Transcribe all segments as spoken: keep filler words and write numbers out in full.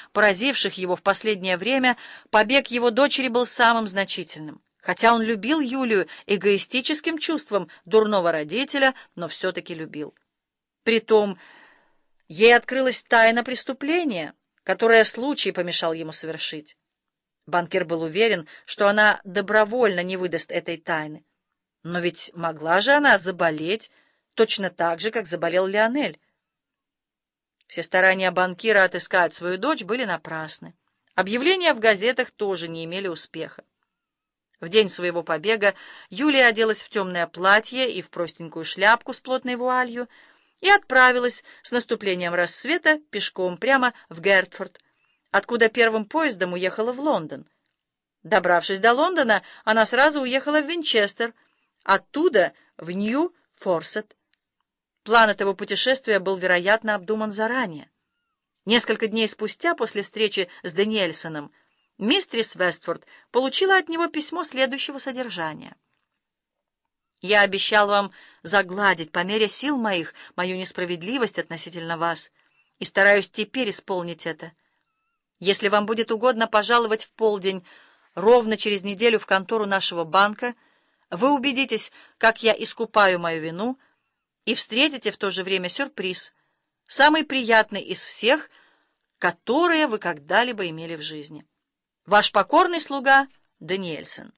поразивших его в последнее время, побег его дочери был самым значительным. Хотя он любил Юлию эгоистическим чувством дурного родителя, но все-таки любил. Притом ей открылась тайна преступления, которое случай помешал ему совершить. Банкир был уверен, что она добровольно не выдаст этой тайны. Но ведь могла же она заболеть точно так же, как заболел Лионель. Все старания банкира отыскать свою дочь были напрасны. Объявления в газетах тоже не имели успеха. В день своего побега Юлия оделась в темное платье и в простенькую шляпку с плотной вуалью и отправилась с наступлением рассвета пешком прямо в Гертфорд, откуда первым поездом уехала в Лондон. Добравшись до Лондона, она сразу уехала в Винчестер, оттуда в Нью-Форсет. План этого путешествия был, вероятно, обдуман заранее. Несколько дней спустя, после встречи с Дэниэльсоном, мистерис Вестфорд получила от него письмо следующего содержания. «Я обещал вам загладить по мере сил моих мою несправедливость относительно вас, и стараюсь теперь исполнить это. Если вам будет угодно пожаловать в полдень ровно через неделю в контору нашего банка, вы убедитесь, как я искупаю мою вину, и встретите в то же время сюрприз, самый приятный из всех, которые вы когда-либо имели в жизни. Ваш покорный слуга Дэниэльсон».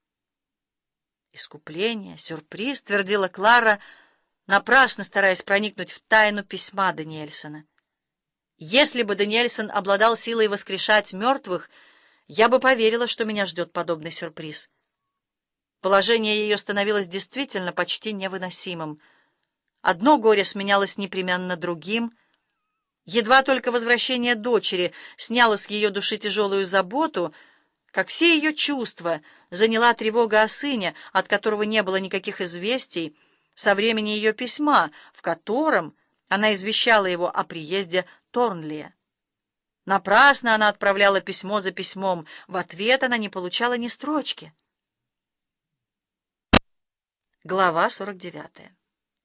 «Искупление, сюрприз», — твердила Клара, напрасно стараясь проникнуть в тайну письма Дэниэльсона. «Если бы Дэниэльсон обладал силой воскрешать мертвых, я бы поверила, что меня ждет подобный сюрприз». Положение ее становилось действительно почти невыносимым. Одно горе сменялось непременно другим. Едва только возвращение дочери сняло с ее души тяжелую заботу, как все ее чувства заняла тревога о сыне, от которого не было никаких известий со времени ее письма, в котором она извещала его о приезде Торнлия. Напрасно она отправляла письмо за письмом, в ответ она не получала ни строчки. Глава сорок девятая.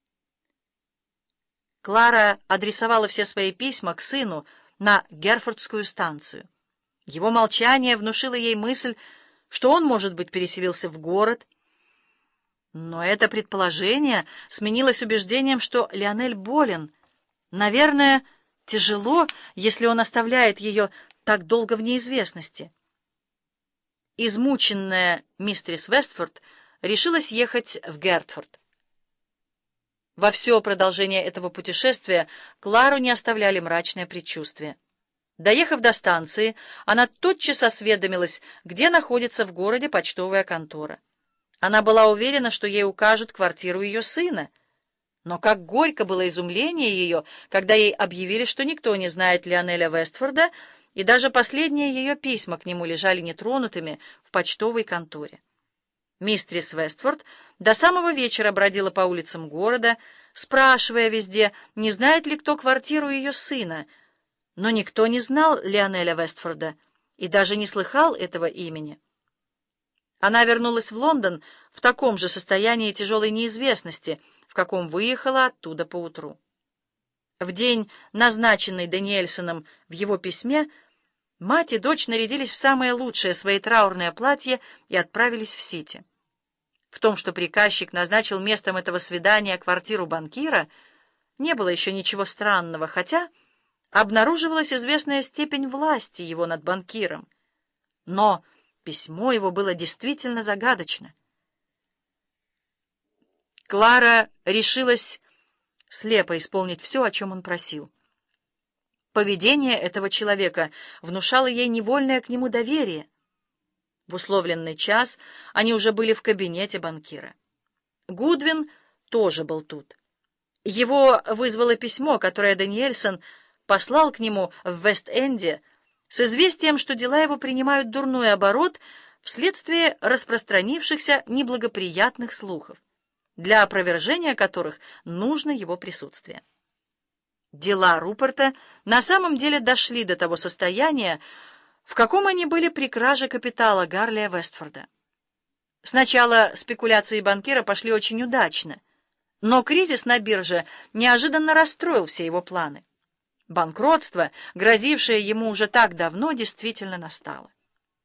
Клара адресовала все свои письма к сыну на Герфордскую станцию. Его молчание внушило ей мысль, что он, может быть, переселился в город. Но это предположение сменилось убеждением, что Лионель болен. Наверное, тяжело, если он оставляет ее так долго в неизвестности. Измученная мистерис Вестфорд решилась ехать в Гертфорд. Во все продолжение этого путешествия Клару не оставляли мрачное предчувствие. Доехав до станции, она тотчас осведомилась, где находится в городе почтовая контора. Она была уверена, что ей укажут квартиру ее сына. Но как горько было изумление ее, когда ей объявили, что никто не знает Лионеля Вестфорда, и даже последние ее письма к нему лежали нетронутыми в почтовой конторе. Мистерис Вестфорд до самого вечера бродила по улицам города, спрашивая везде, не знает ли кто квартиру ее сына, но никто не знал Лионеля Вестфорда и даже не слыхал этого имени. Она вернулась в Лондон в таком же состоянии тяжелой неизвестности, в каком выехала оттуда поутру. В день, назначенный Дэниэльсоном в его письме, мать и дочь нарядились в самое лучшее свои траурные платья и отправились в Сити. В том, что приказчик назначил местом этого свидания квартиру банкира, не было еще ничего странного, хотя обнаруживалась известная степень власти его над банкиром. Но письмо его было действительно загадочно. Клара решилась слепо исполнить все, о чем он просил. Поведение этого человека внушало ей невольное к нему доверие. В условленный час они уже были в кабинете банкира. Гудвин тоже был тут. Его вызвало письмо, которое Дэниэльсон послал к нему в Вест-Энде с известием, что дела его принимают дурной оборот вследствие распространившихся неблагоприятных слухов, для опровержения которых нужно его присутствие. Дела Руперта на самом деле дошли до того состояния, в каком они были при краже капитала Гарлия Вестфорда. Сначала спекуляции банкира пошли очень удачно, но кризис на бирже неожиданно расстроил все его планы. Банкротство, грозившее ему уже так давно, действительно настало.